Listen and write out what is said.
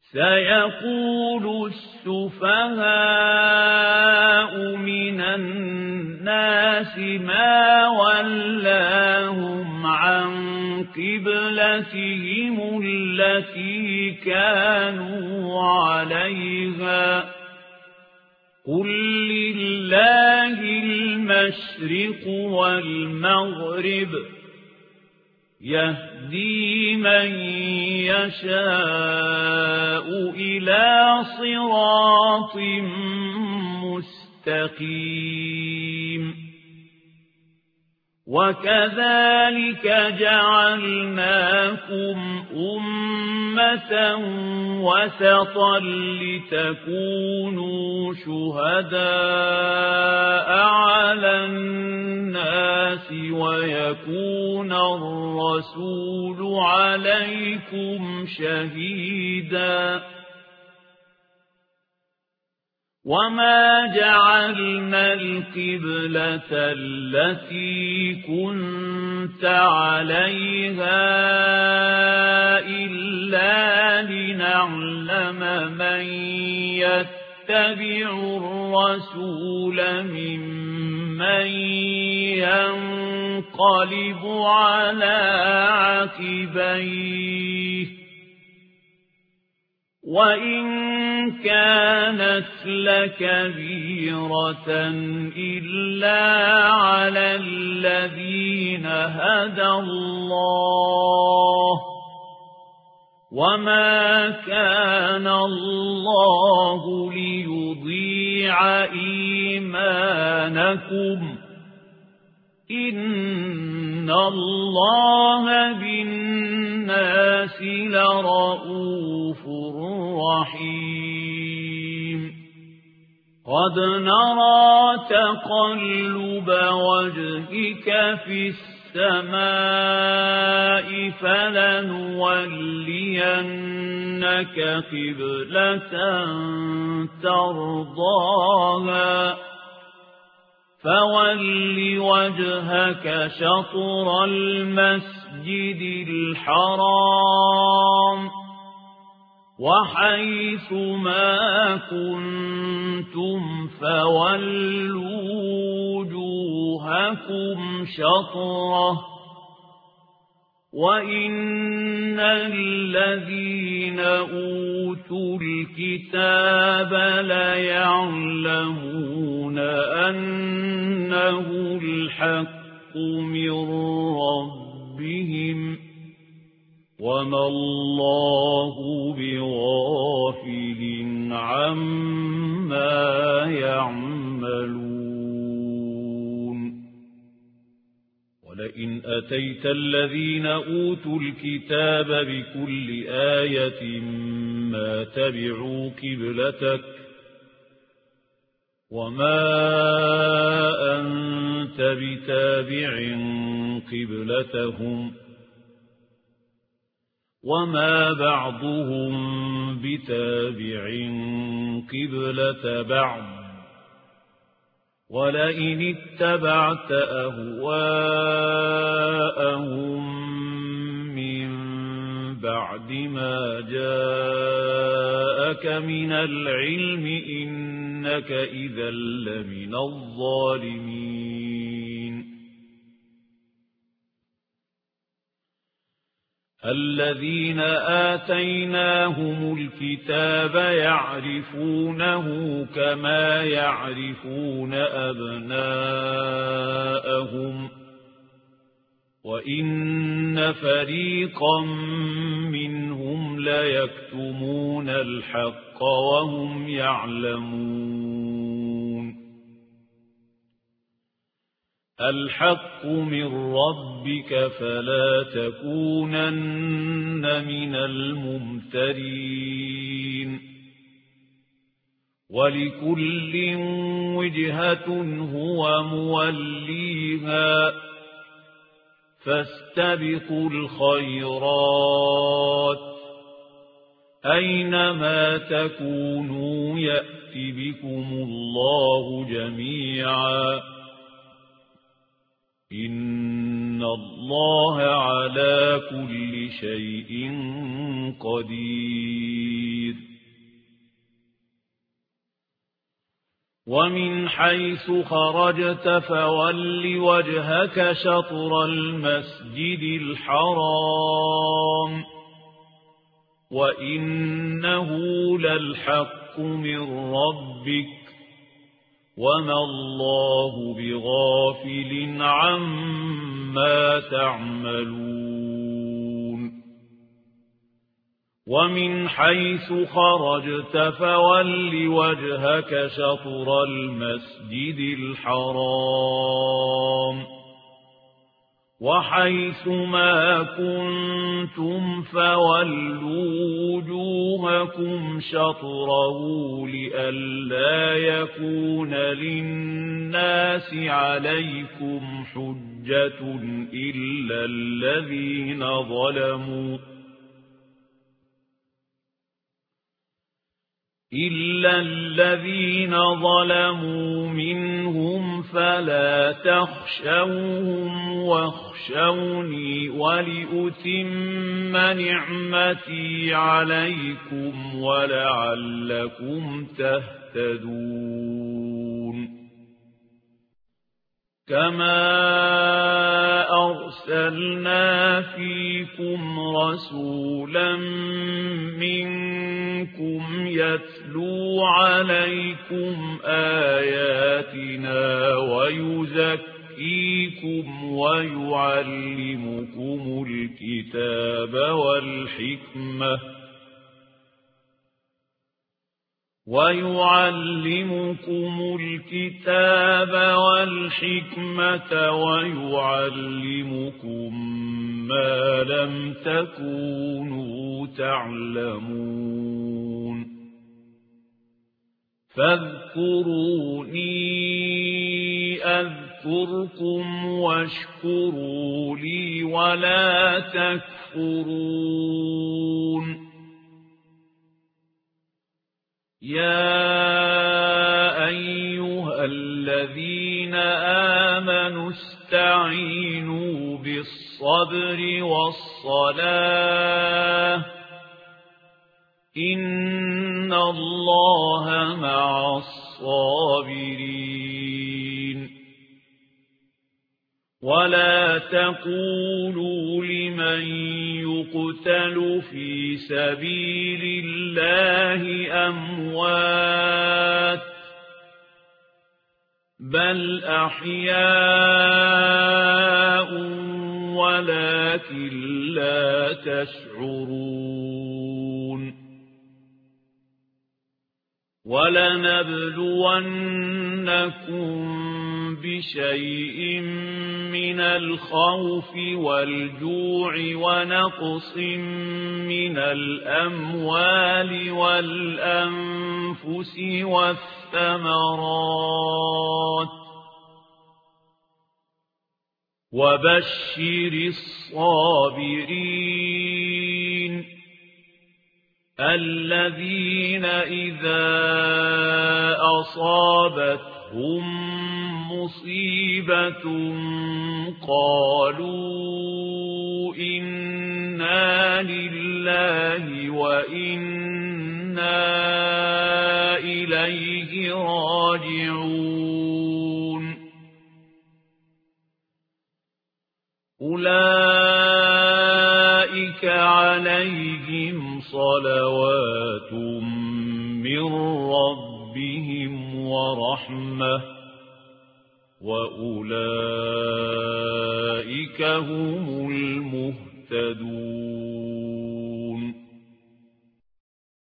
سيقول السفهاء من الناس ما ولاهم عن قبلتهم التي كانوا عليها قل لله المشرق والمغرب يهدي من يشاء إلى صراط مستقيم وكذلك جعلناكم أمة وسطا لتكونوا شهداء على الناس ويكون الرسول عليكم شهيدا وما جعلنا القبلة التي كنت عليها إلا لنعلم من يتبع الرسول ممن ينقلب على عقبيه وإن كانت لكبيرة إلا على الذين هدى الله وما كان الله ليضيع إيمانكم إن الله بالناس لرؤوف رحيم قد نرى تقلب وجهك في السماء فلنولينك قبلة ترضاها فول وجهك شطر المسجد الحرام وحيث ما كنتم فولوا وجوهكم شطره وإن الذين أوتوا الكتاب ليعلمون أنه الحق من ربهم وما الله بغافل عما يعملون ولئن أتيت الذين أوتوا الكتاب بكل آية ما تبعوا قبلتك وما أنت بتابع قبلتهم وما بعضهم بتابع قبلة بعض ولئن اتبعت أهواءهم من بعد ما جاءك من العلم إنك إذا لمن الظالمين الذين آتيناهم الكتاب يعرفونه كما يعرفون أبناءهم وإن فريقا منهم ليكتمون الحق وهم يعلمون الحق من ربك فلا تكونن من الممترين ولكل وجهة هو موليها فاستبقوا الخيرات أينما تكونوا يأت بكم الله جميعا إن إن الله على كل شيء قدير ومن حيث خرجت فول وجهك شطر المسجد الحرام وإنه للحق من ربك وما الله بغافل عما تعملون ومن حيث خرجت فول وجهك شطر المسجد الحرام وحيث ما كنتم فولوا وجوهكم شطره لئلا يكون للناس عليكم حجة إلا الذين ظلموا منهم فلا تخشوهم واخشوني ولأتم نعمتي عليكم ولعلكم تهتدون كما أرسلنا فيكم رسولا منكم يتلو عليكم آياتنا ويزكيكم ويعلمكم الكتاب والحكمة ويعلمكم ما لم تكونوا تعلمون فاذكروني أذكركم واشكروا لي ولا تكفرون يا أيها الذين آمنوا استعينوا بالصبر والصلاة إن الله مع الصابرين ولا تقولوا لمن يقتل في سبيل الله أموات بل أحياء ولكن لا تشعرون ولنبلونكم بشيء من الخوف والجوع ونقص من الأموال والأنفس والثمرات وبشر الصابرين الذين إذا أصابتهم مصيبة قالوا إنا لله وإنا إليه راجعون أولئك عليهم صلوات من ربهم ورحمة وأولئك هم المهتدون